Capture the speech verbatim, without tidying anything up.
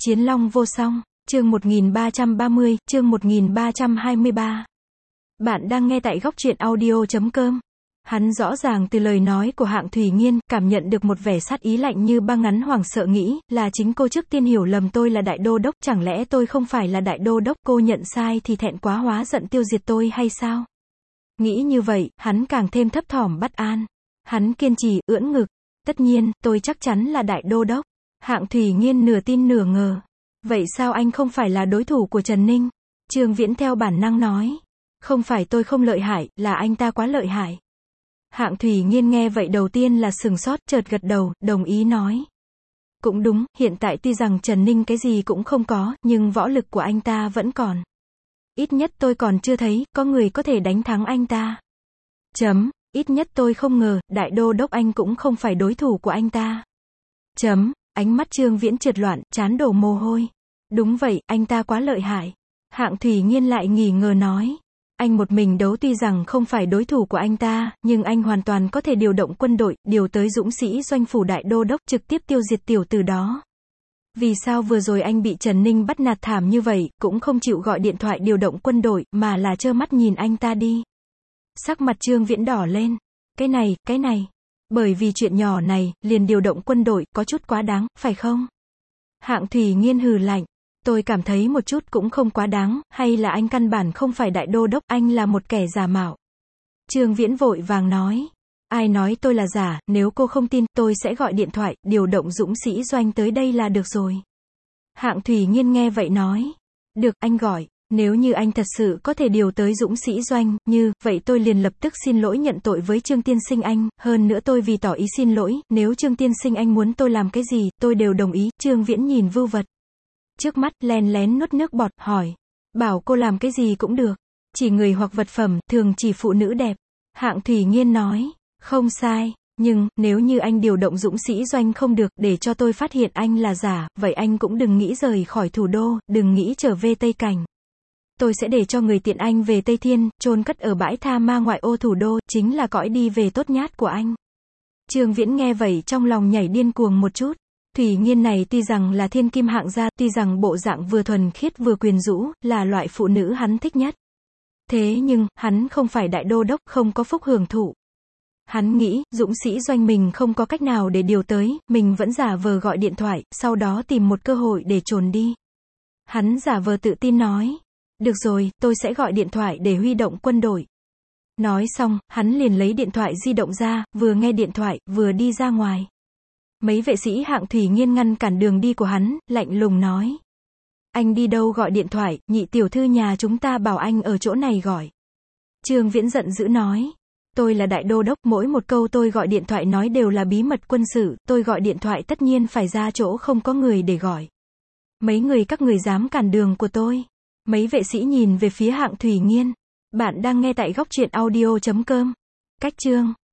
Chiến Long vô song, chương một nghìn ba trăm ba mươi, chương một nghìn ba trăm hai mươi ba. Bạn đang nghe tại góc truyện audio chấm com. Hắn rõ ràng từ lời nói của Hạng Thủy Nghiên, cảm nhận được một vẻ sát ý lạnh như băng, ngắn hoảng sợ nghĩ, là chính cô trước tiên hiểu lầm tôi là đại đô đốc, chẳng lẽ tôi không phải là đại đô đốc, cô nhận sai thì thẹn quá hóa giận tiêu diệt tôi hay sao? Nghĩ như vậy, hắn càng thêm thấp thỏm bất an. Hắn kiên trì, ưỡn ngực. Tất nhiên, tôi chắc chắn là đại đô đốc. Hạng Thủy Nghiên nửa tin nửa ngờ. Vậy sao anh không phải là đối thủ của Trần Ninh? Trương Viễn theo bản năng nói. Không phải tôi không lợi hại, là anh ta quá lợi hại. Hạng Thủy Nghiên nghe vậy đầu tiên là sừng sốt, chợt gật đầu, đồng ý nói. Cũng đúng, hiện tại tuy rằng Trần Ninh cái gì cũng không có, nhưng võ lực của anh ta vẫn còn. Ít nhất tôi còn chưa thấy, có người có thể đánh thắng anh ta. Chấm, ít nhất tôi không ngờ, đại đô đốc anh cũng không phải đối thủ của anh ta. Chấm, ánh mắt Trương Viễn trượt loạn, trán đổ mồ hôi. Đúng vậy, anh ta quá lợi hại. Hạng Thủy Nghiên lại nghỉ ngờ nói. Anh một mình đấu tuy rằng không phải đối thủ của anh ta, nhưng anh hoàn toàn có thể điều động quân đội, điều tới dũng sĩ doanh phủ đại đô đốc, trực tiếp tiêu diệt tiểu tử đó. Vì sao vừa rồi anh bị Trần Ninh bắt nạt thảm như vậy, cũng không chịu gọi điện thoại điều động quân đội, mà là trơ mắt nhìn anh ta đi? Sắc mặt Trương Viễn đỏ lên. Cái này, cái này. Bởi vì chuyện nhỏ này, liền điều động quân đội, có chút quá đáng, phải không? Hạng Thủy Nghiên hừ lạnh. Tôi cảm thấy một chút cũng không quá đáng, hay là anh căn bản không phải đại đô đốc, anh là một kẻ giả mạo. Trương Viễn vội vàng nói. Ai nói tôi là giả, nếu cô không tin, tôi sẽ gọi điện thoại, điều động dũng sĩ doanh tới đây là được rồi. Hạng Thủy Nghiên nghe vậy nói. Được, anh gọi. Nếu như anh thật sự có thể điều tới dũng sĩ doanh, như, vậy tôi liền lập tức xin lỗi nhận tội với Trương Tiên Sinh anh, hơn nữa tôi vì tỏ ý xin lỗi, nếu Trương Tiên Sinh anh muốn tôi làm cái gì, tôi đều đồng ý. Trương Viễn nhìn vưu vật trước mắt, len lén nuốt nước bọt, hỏi. Bảo cô làm cái gì cũng được. Chỉ người hoặc vật phẩm, thường chỉ phụ nữ đẹp. Hạng Thủy Nghiên nói. Không sai. Nhưng, nếu như anh điều động dũng sĩ doanh không được, để cho tôi phát hiện anh là giả, vậy anh cũng đừng nghĩ rời khỏi thủ đô, đừng nghĩ trở về Tây Cảnh. Tôi sẽ để cho người tiện anh về Tây Thiên, chôn cất ở bãi tha ma ngoại ô thủ đô, chính là cõi đi về tốt nhát của anh. Trương Viễn nghe vậy trong lòng nhảy điên cuồng một chút. Thủy Nghiên này tuy rằng là thiên kim hạng gia, tuy rằng bộ dạng vừa thuần khiết vừa quyến rũ, là loại phụ nữ hắn thích nhất. Thế nhưng, hắn không phải đại đô đốc, không có phúc hưởng thụ. Hắn nghĩ, dũng sĩ doanh mình không có cách nào để điều tới, mình vẫn giả vờ gọi điện thoại, sau đó tìm một cơ hội để trốn đi. Hắn giả vờ tự tin nói. Được rồi, tôi sẽ gọi điện thoại để huy động quân đội. Nói xong, hắn liền lấy điện thoại di động ra, vừa nghe điện thoại, vừa đi ra ngoài. Mấy vệ sĩ Hạng Thủy Nghiên ngăn cản đường đi của hắn, lạnh lùng nói. Anh đi đâu gọi điện thoại, nhị tiểu thư nhà chúng ta bảo anh ở chỗ này gọi. Trương Viễn giận dữ nói. Tôi là đại đô đốc, mỗi một câu tôi gọi điện thoại nói đều là bí mật quân sự, tôi gọi điện thoại tất nhiên phải ra chỗ không có người để gọi. Mấy người các người dám cản đường của tôi. Mấy vệ sĩ nhìn về phía Hạng Thủy Nghiên. Bạn đang nghe tại góc truyện audio chấm com. Cách chương